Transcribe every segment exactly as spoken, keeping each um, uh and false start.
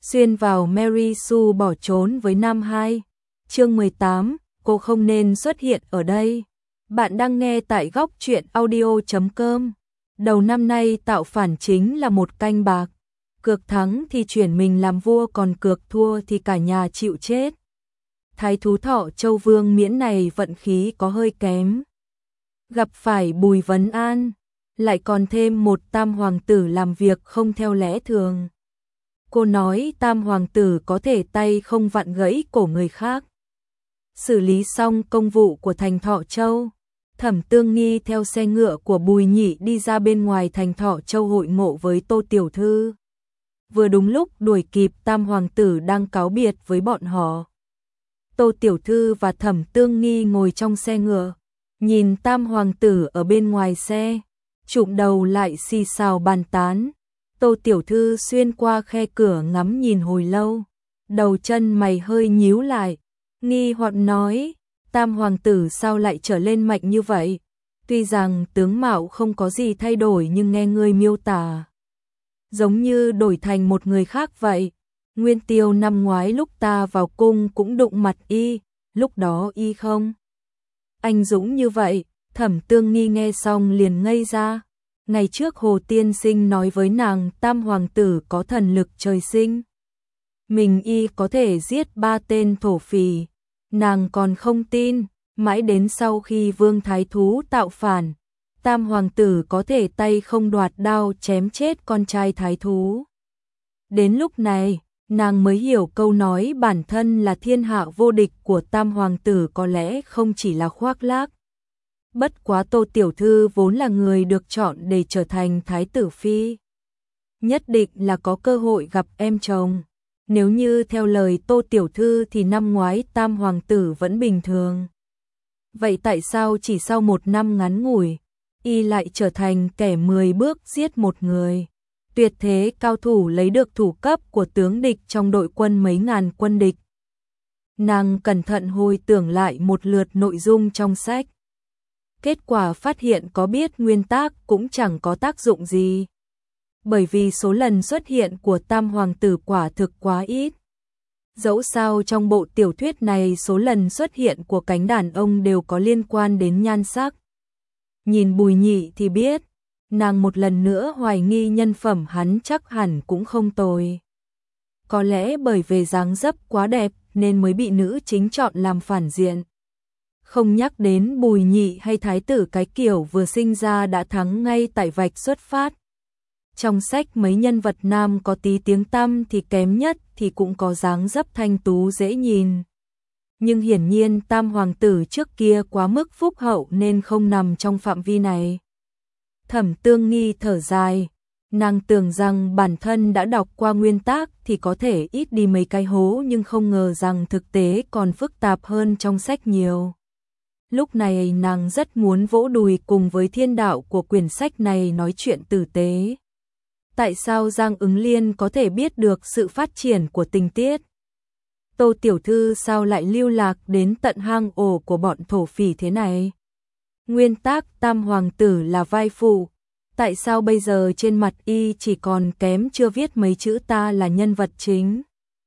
xuyên vào Mary Sue bỏ trốn với Nam Hai. Chương mười tám, cô không nên xuất hiện ở đây. Bạn đang nghe tại góc truyện audio chấm com. Đầu năm nay tạo phản chính là một canh bạc. Cược thắng thì chuyển mình làm vua, còn cược thua thì cả nhà chịu chết. Thái thú Thọ Châu Vương Miễn này vận khí có hơi kém. Gặp phải Bùi Vấn An, lại còn thêm một tam hoàng tử làm việc không theo lẽ thường. Cô nói tam hoàng tử có thể tay không vặn gãy cổ người khác. Xử lý xong công vụ của thành Thọ Châu, Thẩm Tương Nghi theo xe ngựa của Bùi Nhị đi ra bên ngoài thành Thọ Châu hội ngộ với Tô Tiểu Thư. Vừa đúng lúc đuổi kịp tam hoàng tử đang cáo biệt với bọn họ. Tô Tiểu Thư và Thẩm Tương Nghi ngồi trong xe ngựa, nhìn tam hoàng tử ở bên ngoài xe, chụm đầu lại xì xào bàn tán. Tô Tiểu Thư xuyên qua khe cửa ngắm nhìn hồi lâu, đầu chân mày hơi nhíu lại, nghi hoặc nói, tam hoàng tử sao lại trở lên mạnh như vậy? Tuy rằng tướng mạo không có gì thay đổi nhưng nghe ngươi miêu tả, giống như đổi thành một người khác vậy. Nguyên Tiêu năm ngoái lúc ta vào cung cũng đụng mặt y, lúc đó y không anh dũng như vậy. Thẩm Tương Nghi nghe xong liền ngây ra. Ngày trước Hồ Tiên Sinh nói với nàng tam hoàng tử có thần lực trời sinh, mình y có thể giết ba tên thổ phỉ, nàng còn không tin. Mãi đến sau khi Vương Thái Thú tạo phản, tam hoàng tử có thể tay không đoạt đao chém chết con trai Thái Thú. Đến lúc này, nàng mới hiểu câu nói bản thân là thiên hạ vô địch của tam hoàng tử có lẽ không chỉ là khoác lác. Bất quá Tô Tiểu Thư vốn là người được chọn để trở thành Thái tử Phi, nhất định là có cơ hội gặp em chồng. Nếu như theo lời Tô Tiểu Thư thì năm ngoái tam hoàng tử vẫn bình thường. Vậy tại sao chỉ sau một năm ngắn ngủi, y lại trở thành kẻ mười bước giết một người? Tuyệt thế cao thủ lấy được thủ cấp của tướng địch trong đội quân mấy ngàn quân địch. Nàng cẩn thận hồi tưởng lại một lượt nội dung trong sách. Kết quả phát hiện có biết nguyên tắc cũng chẳng có tác dụng gì. Bởi vì số lần xuất hiện của tam hoàng tử quả thực quá ít. Dẫu sao trong bộ tiểu thuyết này số lần xuất hiện của cánh đàn ông đều có liên quan đến nhan sắc. Nhìn Bùi Nhị thì biết, nàng một lần nữa hoài nghi nhân phẩm hắn chắc hẳn cũng không tồi. Có lẽ bởi về dáng dấp quá đẹp nên mới bị nữ chính chọn làm phản diện. Không nhắc đến Bùi Nhị hay thái tử cái kiểu vừa sinh ra đã thắng ngay tại vạch xuất phát. Trong sách mấy nhân vật nam có tí tiếng tăm thì kém nhất thì cũng có dáng dấp thanh tú dễ nhìn. Nhưng hiển nhiên tam hoàng tử trước kia quá mức phúc hậu nên không nằm trong phạm vi này. Thẩm Tương Nghi thở dài, nàng tưởng rằng bản thân đã đọc qua nguyên tắc thì có thể ít đi mấy cái hố, nhưng không ngờ rằng thực tế còn phức tạp hơn trong sách nhiều. Lúc này nàng rất muốn vỗ đùi cùng với thiên đạo của quyển sách này nói chuyện tử tế. Tại sao Giang Ứng Liên có thể biết được sự phát triển của tình tiết? Tô Tiểu Thư sao lại lưu lạc đến tận hang ổ của bọn thổ phỉ thế này? Nguyên tắc tam hoàng tử là vai phụ, tại sao bây giờ trên mặt y chỉ còn kém chưa viết mấy chữ ta là nhân vật chính?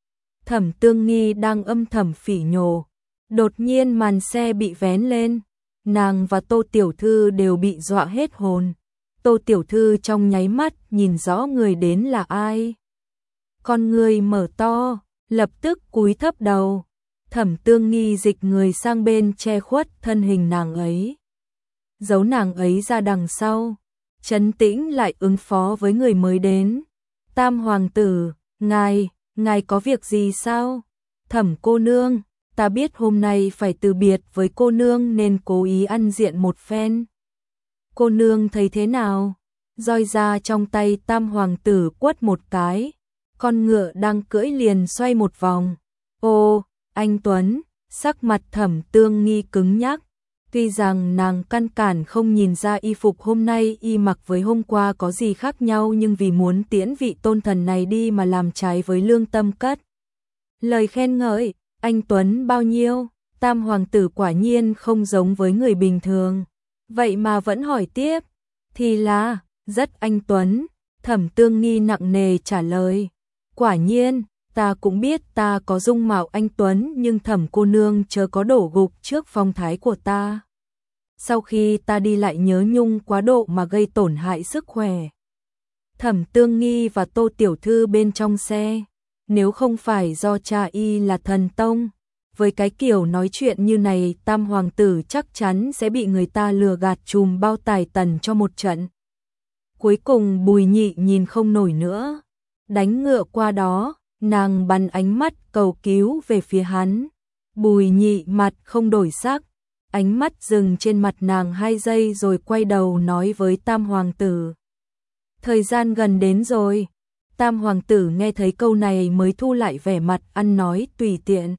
Thẩm Tương Nghi đang âm thầm phỉ nhổ, đột nhiên màn xe bị vén lên, nàng và Tô Tiểu Thư đều bị dọa hết hồn. Tô Tiểu Thư trong nháy mắt nhìn rõ người đến là ai. Con người mở to, lập tức cúi thấp đầu. Thẩm Tương Nghi dịch người sang bên che khuất thân hình nàng ấy, giấu nàng ấy ra đằng sau, trấn tĩnh lại ứng phó với người mới đến. Tam hoàng tử, ngài, ngài có việc gì sao? Thẩm cô nương, ta biết hôm nay phải từ biệt với cô nương nên cố ý ăn diện một phen. Cô nương thấy thế nào? Roi ra trong tay tam hoàng tử quất một cái, con ngựa đang cưỡi liền xoay một vòng. Ô, anh Tuấn, sắc mặt Thẩm Tương Nghi cứng nhắc. Tuy rằng nàng căn cản không nhìn ra y phục hôm nay y mặc với hôm qua có gì khác nhau, nhưng vì muốn tiễn vị tôn thần này đi mà làm trái với lương tâm cất lời khen ngợi. Anh Tuấn bao nhiêu? Tam hoàng tử quả nhiên không giống với người bình thường, vậy mà vẫn hỏi tiếp. Thì là, rất anh Tuấn. Thẩm Tương Nghi nặng nề trả lời. Quả nhiên, ta cũng biết ta có dung mạo anh tuấn, nhưng Thẩm cô nương chớ có đổ gục trước phong thái của ta. Sau khi ta đi lại nhớ nhung quá độ mà gây tổn hại sức khỏe. Thẩm Tương Nghi và Tô tiểu thư bên trong xe, nếu không phải do cha y là thần tông, với cái kiểu nói chuyện như này, Tam hoàng tử chắc chắn sẽ bị người ta lừa gạt trùm bao tài tần cho một trận. Cuối cùng Bùi Nhị nhìn không nổi nữa, đánh ngựa qua đó, nàng bắn ánh mắt cầu cứu về phía hắn. Bùi Nhị mặt không đổi sắc, ánh mắt dừng trên mặt nàng hai giây rồi quay đầu nói với Tam hoàng tử. Thời gian gần đến rồi. Tam hoàng tử nghe thấy câu này mới thu lại vẻ mặt ăn nói tùy tiện.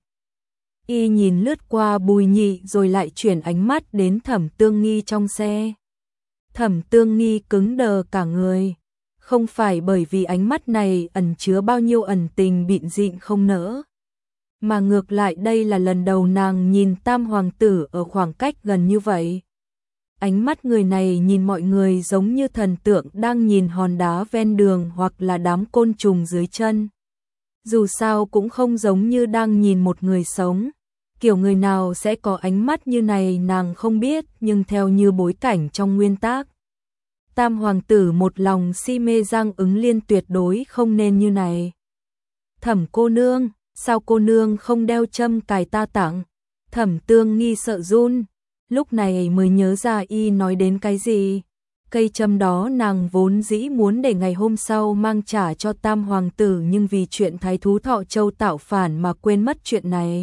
Y nhìn lướt qua Bùi Nhị rồi lại chuyển ánh mắt đến Thẩm Tương Nghi trong xe. Thẩm Tương Nghi cứng đờ cả người, không phải bởi vì ánh mắt này ẩn chứa bao nhiêu ẩn tình bịn dịn không nỡ, mà ngược lại đây là lần đầu nàng nhìn Tam hoàng tử ở khoảng cách gần như vậy. Ánh mắt người này nhìn mọi người giống như thần tượng đang nhìn hòn đá ven đường hoặc là đám côn trùng dưới chân. Dù sao cũng không giống như đang nhìn một người sống. Kiểu người nào sẽ có ánh mắt như này nàng không biết, nhưng theo như bối cảnh trong nguyên tác, Tam hoàng tử một lòng si mê Giang Ứng Liên tuyệt đối không nên như này. Thẩm cô nương, sao cô nương không đeo châm cài ta tặng? Thẩm Tương Nghi sợ run, lúc này mới nhớ ra y nói đến cái gì. Cây châm đó nàng vốn dĩ muốn để ngày hôm sau mang trả cho Tam hoàng tử, nhưng vì chuyện thái thú Thọ Châu tạo phản mà quên mất chuyện này.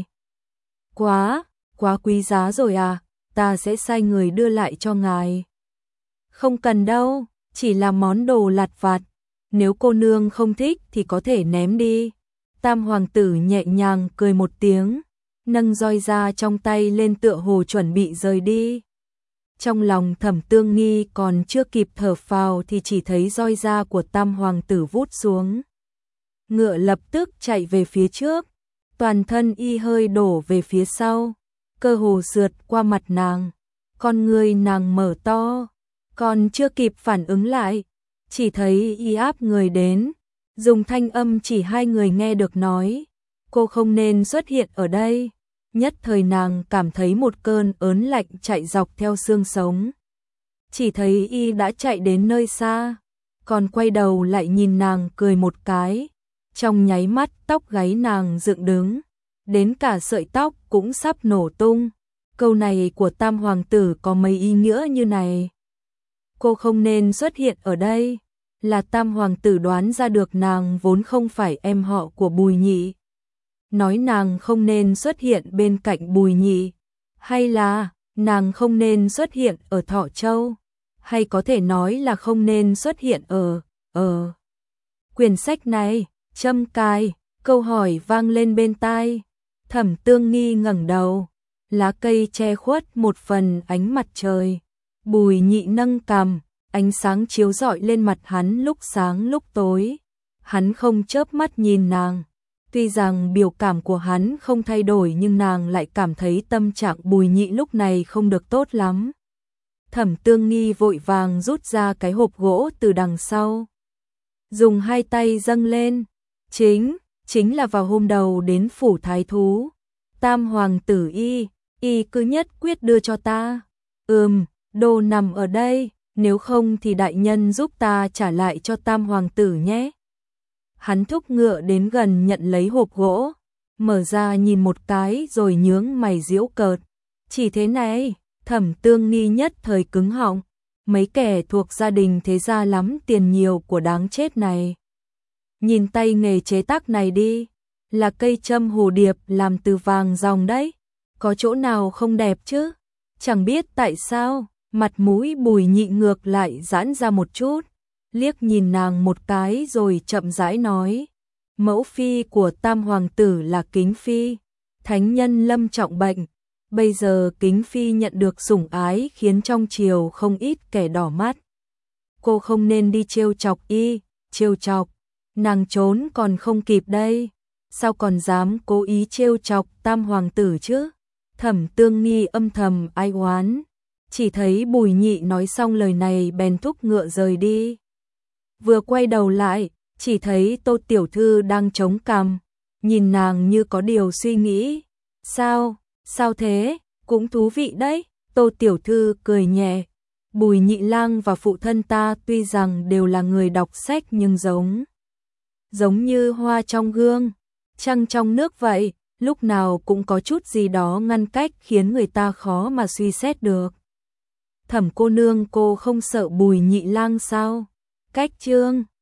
Quá, quá quý giá rồi à, ta sẽ sai người đưa lại cho ngài. Không cần đâu, chỉ là món đồ lặt vặt, nếu cô nương không thích thì có thể ném đi. Tam hoàng tử nhẹ nhàng cười một tiếng, nâng roi ra trong tay lên tựa hồ chuẩn bị rời đi. Trong lòng Thẩm Tương Nghi còn chưa kịp thở phào thì chỉ thấy roi da của Tam hoàng tử vút xuống. Ngựa lập tức chạy về phía trước, toàn thân y hơi đổ về phía sau, cơ hồ sượt qua mặt nàng. Con người nàng mở to, còn chưa kịp phản ứng lại, chỉ thấy y áp người đến, dùng thanh âm chỉ hai người nghe được nói, cô không nên xuất hiện ở đây. Nhất thời nàng cảm thấy một cơn ớn lạnh chạy dọc theo xương sống. Chỉ thấy y đã chạy đến nơi xa, còn quay đầu lại nhìn nàng cười một cái. Trong nháy mắt tóc gáy nàng dựng đứng, đến cả sợi tóc cũng sắp nổ tung. Câu này của Tam hoàng tử có mấy ý nghĩa như này. Cô không nên xuất hiện ở đây, là Tam hoàng tử đoán ra được nàng vốn không phải em họ của Bùi Nhị. Nói nàng không nên xuất hiện bên cạnh Bùi Nhị, hay là nàng không nên xuất hiện ở Thọ Châu, hay có thể nói là không nên xuất hiện ở ở quyển sách này. Châm cài, câu hỏi vang lên bên tai. Thẩm Tương Nghi ngẩng đầu, lá cây che khuất một phần ánh mặt trời. Bùi Nhị nâng cằm, ánh sáng chiếu rọi lên mặt hắn lúc sáng lúc tối. Hắn không chớp mắt nhìn nàng. Tuy rằng biểu cảm của hắn không thay đổi nhưng nàng lại cảm thấy tâm trạng Bùi Nhị lúc này không được tốt lắm. Thẩm Tương Nghi vội vàng rút ra cái hộp gỗ từ đằng sau, dùng hai tay dâng lên. Chính, chính là vào hôm đầu đến phủ thái thú, Tam hoàng tử y, y cứ nhất quyết đưa cho ta. Ừm, đồ nằm ở đây, nếu không thì đại nhân giúp ta trả lại cho Tam hoàng tử nhé. Hắn thúc ngựa đến gần nhận lấy hộp gỗ, mở ra nhìn một cái rồi nhướng mày giễu cợt. Chỉ thế này, Thẩm Tương Nghi nhất thời cứng họng, mấy kẻ thuộc gia đình thế gia lắm tiền nhiều của đáng chết này. Nhìn tay nghề chế tác này đi, là cây châm hồ điệp làm từ vàng ròng đấy, có chỗ nào không đẹp chứ? Chẳng biết tại sao, mặt mũi Bùi Nhị ngược lại giãn ra một chút, liếc nhìn nàng một cái rồi chậm rãi nói, mẫu phi của Tam hoàng tử là Kính phi, thánh nhân lâm trọng bệnh, bây giờ Kính phi nhận được sủng ái khiến trong triều không ít kẻ đỏ mắt. Cô không nên đi trêu chọc y, trêu chọc, nàng trốn còn không kịp đây, sao còn dám cố ý trêu chọc Tam hoàng tử chứ? Thẩm Tương Nghi âm thầm ai oán, chỉ thấy Bùi Nhị nói xong lời này bèn thúc ngựa rời đi. Vừa quay đầu lại, chỉ thấy Tô tiểu thư đang chống cằm, nhìn nàng như có điều suy nghĩ. Sao, sao thế, cũng thú vị đấy, Tô tiểu thư cười nhẹ. Bùi Nhị Lang và phụ thân ta tuy rằng đều là người đọc sách nhưng giống, giống như hoa trong gương, trăng trong nước vậy, lúc nào cũng có chút gì đó ngăn cách khiến người ta khó mà suy xét được. Thẩm cô nương, cô không sợ Bùi Nhị Lang sao? Cách chương